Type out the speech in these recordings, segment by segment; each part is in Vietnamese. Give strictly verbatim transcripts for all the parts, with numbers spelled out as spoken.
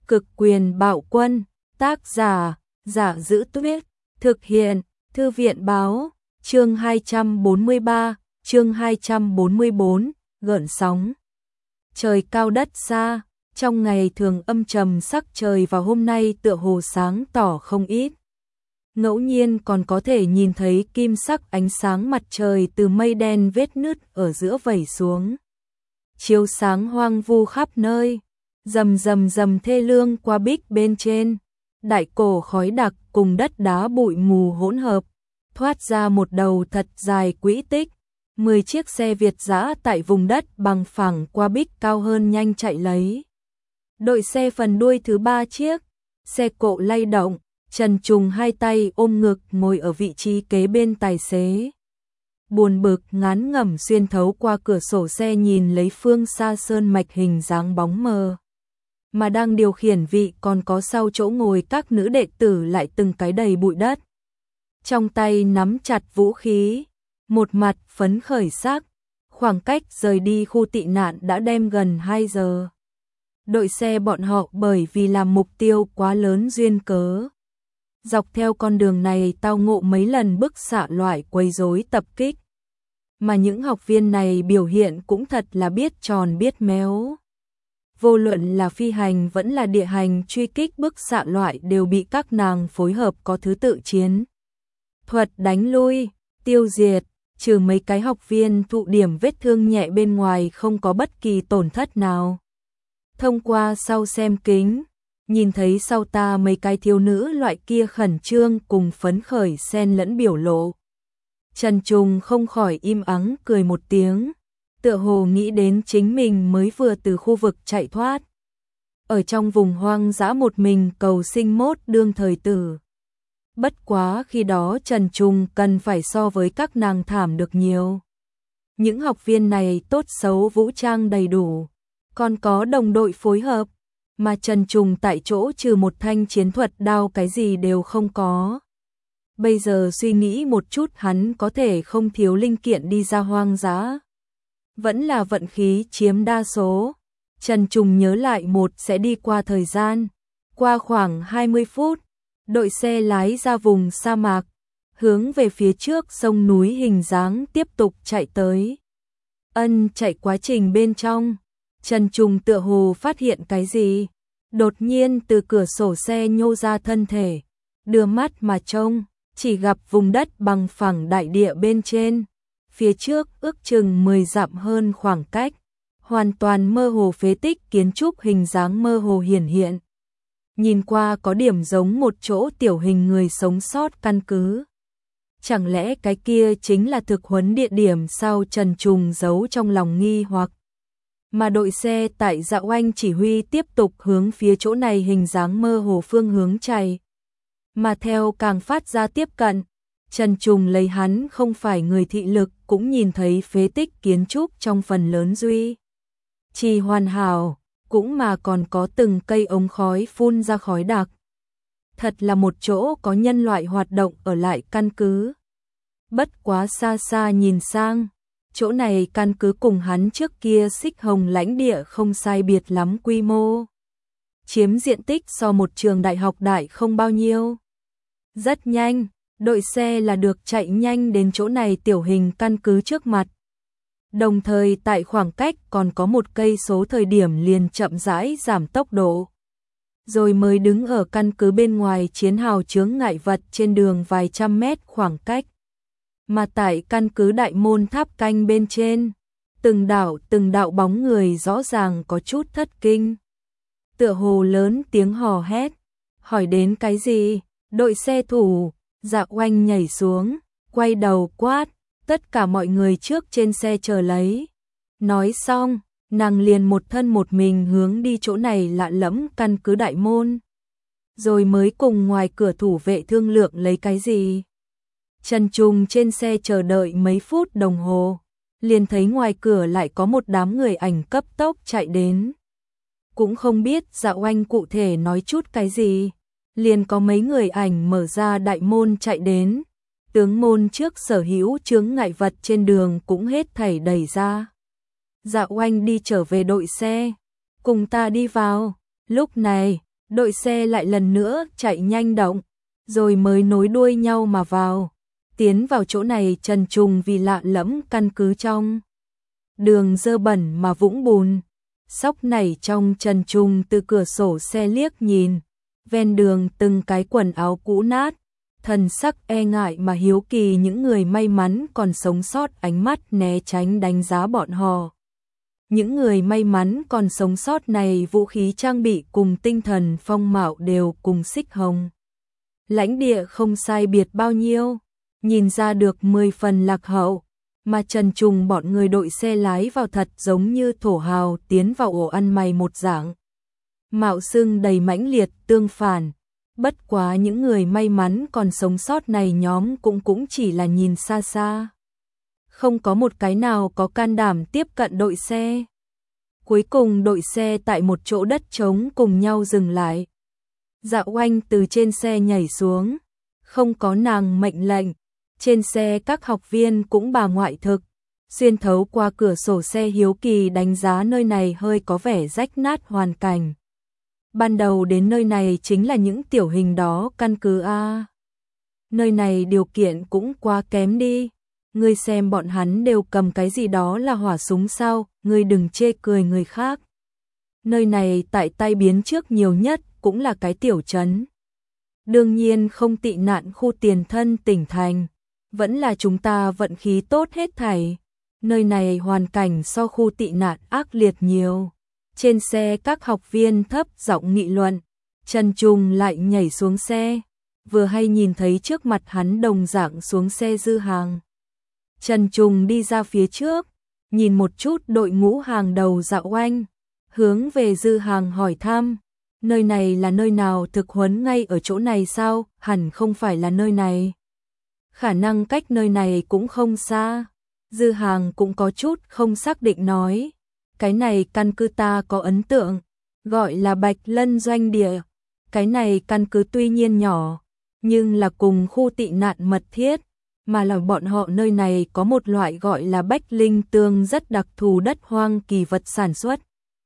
Cực quyền bạo quân, tác giả, Giả Giữ Tuyết, thực hiện, Thư viện báo, chương hai trăm bốn mươi ba, chương hai trăm bốn mươi bốn, gợn sóng. Trời cao đất xa, trong ngày thường âm trầm sắc trời và hôm nay tựa hồ sáng tỏ không ít. Ngẫu nhiên còn có thể nhìn thấy kim sắc ánh sáng mặt trời từ mây đen vết nứt ở giữa vẩy xuống. Chiếu sáng hoang vu khắp nơi, rầm rầm rầm thê lương qua bích bên trên, đại cổ khói đặc cùng đất đá bụi mù hỗn hợp, thoát ra một đầu thật dài quỹ tích. Mười chiếc xe Việt dã tại vùng đất bằng phẳng qua bích cao hơn nhanh chạy lấy. Đội xe phần đuôi thứ ba chiếc, xe cộ lay động, Trần Trùng hai tay ôm ngực ngồi ở vị trí kế bên tài xế. Buồn bực ngán ngẩm xuyên thấu qua cửa sổ xe nhìn lấy phương xa sơn mạch hình dáng bóng mờ. Mà đang điều khiển vị còn có sau chỗ ngồi các nữ đệ tử lại từng cái đầy bụi đất. Trong tay nắm chặt vũ khí, một mặt phấn khởi sắc, khoảng cách rời đi khu tị nạn đã đem gần hai giờ. Đội xe bọn họ bởi vì làm mục tiêu quá lớn duyên cớ. Dọc theo con đường này tao ngộ mấy lần bức xạ loại quấy rối tập kích. Mà những học viên này biểu hiện cũng thật là biết tròn biết méo. Vô luận là phi hành vẫn là địa hành truy kích bức xạ loại đều bị các nàng phối hợp có thứ tự chiến thuật đánh lui, tiêu diệt, trừ mấy cái học viên thụ điểm vết thương nhẹ bên ngoài không có bất kỳ tổn thất nào. Thông qua sau xem kính, nhìn thấy sau ta mấy cái thiếu nữ loại kia khẩn trương cùng phấn khởi xen lẫn biểu lộ. Trần Trùng không khỏi im ắng cười một tiếng, tựa hồ nghĩ đến chính mình mới vừa từ khu vực chạy thoát. Ở trong vùng hoang dã một mình cầu sinh mốt đương thời tử. Bất quá khi đó Trần Trùng cần phải so với các nàng thảm được nhiều. Những học viên này tốt xấu vũ trang đầy đủ, còn có đồng đội phối hợp, mà Trần Trùng tại chỗ trừ một thanh chiến thuật đao cái gì đều không có. Bây giờ suy nghĩ một chút hắn có thể không thiếu linh kiện đi ra hoang dã. Vẫn là vận khí chiếm đa số. Trần Trùng nhớ lại một sẽ đi qua thời gian. Qua khoảng hai mươi phút, đội xe lái ra vùng sa mạc, hướng về phía trước sông núi hình dáng tiếp tục chạy tới. Ân chạy quá trình bên trong, Trần Trùng tựa hồ phát hiện cái gì, đột nhiên từ cửa sổ xe nhô ra thân thể, đưa mắt mà trông, chỉ gặp vùng đất bằng phẳng đại địa bên trên, phía trước ước chừng mười dặm hơn khoảng cách, hoàn toàn mơ hồ phế tích kiến trúc hình dáng mơ hồ hiển hiện. Nhìn qua có điểm giống một chỗ tiểu hình người sống sót căn cứ. Chẳng lẽ cái kia chính là thực huấn địa điểm sao? Trần Trùng giấu trong lòng nghi hoặc. Mà đội xe tại Dạ Oanh chỉ huy tiếp tục hướng phía chỗ này hình dáng mơ hồ phương hướng chạy. Mà theo càng phát ra tiếp cận, Trần Trùng lấy hắn không phải người thị lực cũng nhìn thấy phế tích kiến trúc trong phần lớn duy trì hoàn hảo, cũng mà còn có từng cây ống khói phun ra khói đặc. Thật là một chỗ có nhân loại hoạt động ở lại căn cứ. Bất quá xa xa nhìn sang, chỗ này căn cứ cùng hắn trước kia Xích Hồng lãnh địa không sai biệt lắm quy mô. Chiếm diện tích so một trường đại học đại không bao nhiêu. Rất nhanh, đội xe là được chạy nhanh đến chỗ này tiểu hình căn cứ trước mặt. Đồng thời tại khoảng cách còn có một cây số thời điểm liền chậm rãi giảm tốc độ. Rồi mới đứng ở căn cứ bên ngoài chiến hào chướng ngại vật trên đường vài trăm mét khoảng cách. Mà tại căn cứ đại môn tháp canh bên trên, từng đạo từng đạo bóng người rõ ràng có chút thất kinh. Tựa hồ lớn tiếng hò hét, hỏi đến cái gì? Đội xe thủ, Dạ Oanh nhảy xuống, quay đầu quát, tất cả mọi người trước trên xe chờ lấy. Nói xong, nàng liền một thân một mình hướng đi chỗ này lạ lẫm căn cứ đại môn. Rồi mới cùng ngoài cửa thủ vệ thương lượng lấy cái gì. Trần Trùng trên xe chờ đợi mấy phút đồng hồ, liền thấy ngoài cửa lại có một đám người ảnh cấp tốc chạy đến. Cũng không biết Dạ Oanh cụ thể nói chút cái gì, liền có mấy người ảnh mở ra đại môn chạy đến. Tướng môn trước sở hữu chướng ngại vật trên đường cũng hết thảy đẩy ra. Dạ Oanh đi trở về đội xe, cùng ta đi vào. Lúc này, đội xe lại lần nữa chạy nhanh động, rồi mới nối đuôi nhau mà vào. Tiến vào chỗ này trần trùng vì lạ lẫm căn cứ trong đường dơ bẩn mà vũng bùn. Sóc nảy trong trần trùng từ cửa sổ xe liếc nhìn, ven đường từng cái quần áo cũ nát, thần sắc e ngại mà hiếu kỳ những người may mắn còn sống sót, ánh mắt né tránh đánh giá bọn họ. Những người may mắn còn sống sót này vũ khí trang bị cùng tinh thần phong mạo đều cùng xích hồng. Lãnh địa không sai biệt bao nhiêu, nhìn ra được mười phần lạc hậu, mà trần trùng bọn người đội xe lái vào thật giống như thổ hào tiến vào ổ ăn mày một dạng. Mạo xưng đầy mãnh liệt tương phản, bất quá những người may mắn còn sống sót này nhóm cũng cũng chỉ là nhìn xa xa. Không có một cái nào có can đảm tiếp cận đội xe. Cuối cùng đội xe tại một chỗ đất trống cùng nhau dừng lại. Dạ Oanh từ trên xe nhảy xuống, không có nàng mệnh lệnh, trên xe các học viên cũng bà ngoại thực, xuyên thấu qua cửa sổ xe hiếu kỳ đánh giá nơi này hơi có vẻ rách nát hoàn cảnh. Ban đầu đến nơi này chính là những tiểu hình đó căn cứ A. Nơi này điều kiện cũng quá kém đi. Ngươi xem bọn hắn đều cầm cái gì đó là hỏa súng sao, ngươi đừng chê cười người khác. Nơi này tại tay biến trước nhiều nhất cũng là cái tiểu trấn. Đương nhiên không tị nạn khu tiền thân tỉnh thành, vẫn là chúng ta vận khí tốt hết thảy. Nơi này hoàn cảnh so khu tị nạn ác liệt nhiều. Trên xe các học viên thấp giọng nghị luận, Trần Trùng lại nhảy xuống xe, vừa hay nhìn thấy trước mặt hắn đồng dạng xuống xe Dư Hàng. Trần Trùng đi ra phía trước, nhìn một chút đội ngũ hàng đầu Dạ Oanh, hướng về Dư Hàng hỏi thăm, nơi này là nơi nào, thực huấn ngay ở chỗ này sao? Hẳn không phải là nơi này. Khả năng cách nơi này cũng không xa. Dư Hàng cũng có chút không xác định nói, cái này căn cứ ta có ấn tượng, gọi là Bạch Lân doanh địa. Cái này căn cứ tuy nhiên nhỏ, nhưng là cùng khu tị nạn mật thiết, mà là bọn họ nơi này có một loại gọi là Bách Linh Tương rất đặc thù đất hoang kỳ vật sản xuất.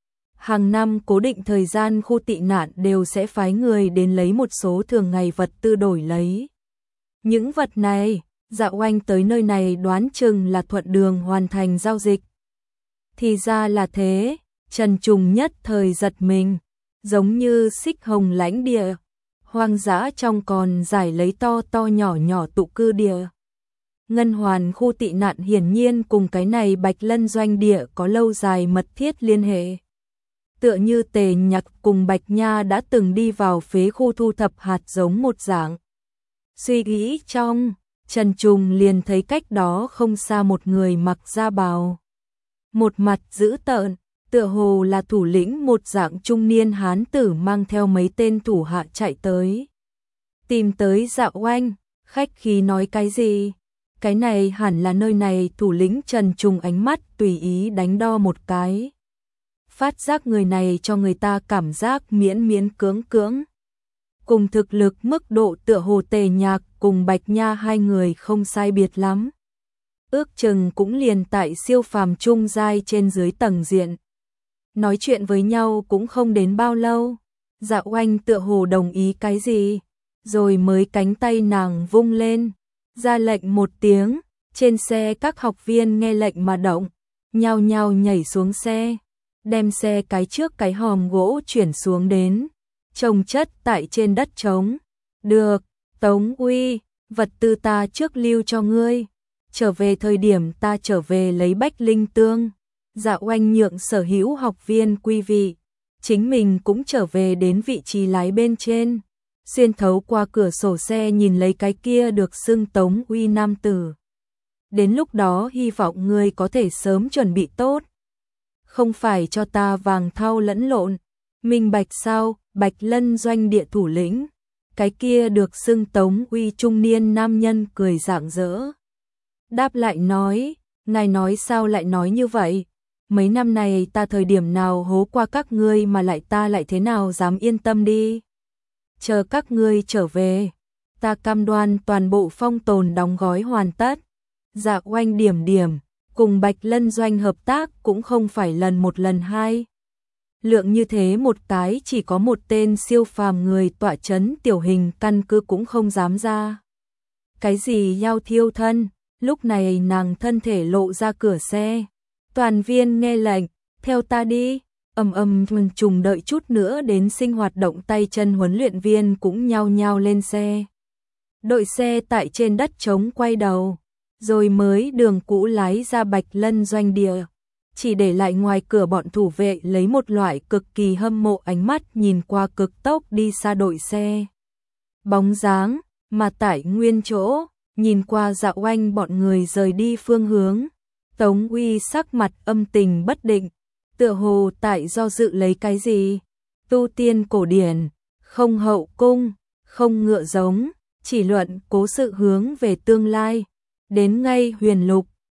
Hàng năm cố định thời gian khu tị nạn đều sẽ phái người đến lấy một số thường ngày vật tư đổi lấy. Những vật này, Dạ Oanh tới nơi này đoán chừng là thuận đường hoàn thành giao dịch. Thì ra là thế, Trần Trùng nhất thời giật mình, giống như xích hồng lãnh địa, hoang dã trong còn giải lấy to to nhỏ nhỏ tụ cư địa. Ngân Hoàn khu tị nạn hiển nhiên cùng cái này Bạch Lân doanh địa có lâu dài mật thiết liên hệ. Tựa như Tề Nhạc cùng Bạch Nha đã từng đi vào phế khu thu thập hạt giống một dạng. Suy nghĩ trong, Trần Trùng liền thấy cách đó không xa một người mặc da bào. Một mặt dữ tợn, tựa hồ là thủ lĩnh một dạng trung niên hán tử mang theo mấy tên thủ hạ chạy tới. Tìm tới Dạ Oanh, khách khí nói cái gì? Cái này hẳn là nơi này. Thủ lĩnh Trần Trùng ánh mắt tùy ý đánh đo một cái. Phát giác người này cho người ta cảm giác miễn miễn cưỡng cưỡng. Cùng thực lực mức độ tựa hồ Tề Nhạc cùng Bạch Nha hai người không sai biệt lắm. Ước chừng cũng liền tại siêu phàm trung giai trên dưới tầng diện. Nói chuyện với nhau cũng không đến bao lâu. Dạ Oanh tựa hồ đồng ý cái gì, rồi mới cánh tay nàng vung lên, ra lệnh một tiếng, trên xe các học viên nghe lệnh mà động, nhao nhao nhảy xuống xe, đem xe cái trước cái hòm gỗ chuyển xuống đến, chồng chất tại trên đất trống. Được, Tống Uy, vật tư ta trước lưu cho ngươi, trở về thời điểm ta trở về lấy Bách Linh Tương. Dạ Oanh nhượng sở hữu học viên quy vị, chính mình cũng trở về đến vị trí lái bên trên, xuyên thấu qua cửa sổ xe nhìn lấy cái kia được xưng Tống Uy nam tử. Đến lúc đó hy vọng ngươi có thể sớm chuẩn bị tốt, không phải cho ta vàng thau lẫn lộn. Minh bạch sao? Bạch Lân doanh địa thủ lĩnh, cái kia được xưng Tống Uy trung niên nam nhân cười rạng rỡ. Đáp lại nói, ngài nói sao lại nói như vậy? Mấy năm này ta thời điểm nào hố qua các ngươi mà lại ta lại thế nào dám yên tâm đi. Chờ các ngươi trở về, ta cam đoan toàn bộ phong tồn đóng gói hoàn tất. Dạ Oanh điểm điểm, cùng Bạch Lân doanh hợp tác cũng không phải lần một lần hai. lượng như thế một cái chỉ có một tên siêu phàm người tọa chấn tiểu hình căn cứ cũng không dám ra. Cái gì nhau thiêu thân, lúc này nàng thân thể lộ ra cửa xe. Toàn viên nghe lệnh, theo ta đi, ầm ầm trùng đợi chút nữa đến sinh hoạt động tay chân huấn luyện viên cũng nhao nhao lên xe. Đội xe tại trên đất trống quay đầu, rồi mới đường cũ lái ra Bạch Lân doanh địa. Chỉ để lại ngoài cửa bọn thủ vệ lấy một loại cực kỳ hâm mộ ánh mắt nhìn qua cực tốc đi xa đội xe. Bóng dáng, mà tại nguyên chỗ, nhìn qua Dạ Oanh bọn người rời đi phương hướng. Tống Uy sắc mặt âm tình bất định, tựa hồ tại do dự lấy cái gì. Tu tiên cổ điển, không hậu cung, không ngựa giống, chỉ luận cố sự hướng về tương lai. Đến ngay huyền lục,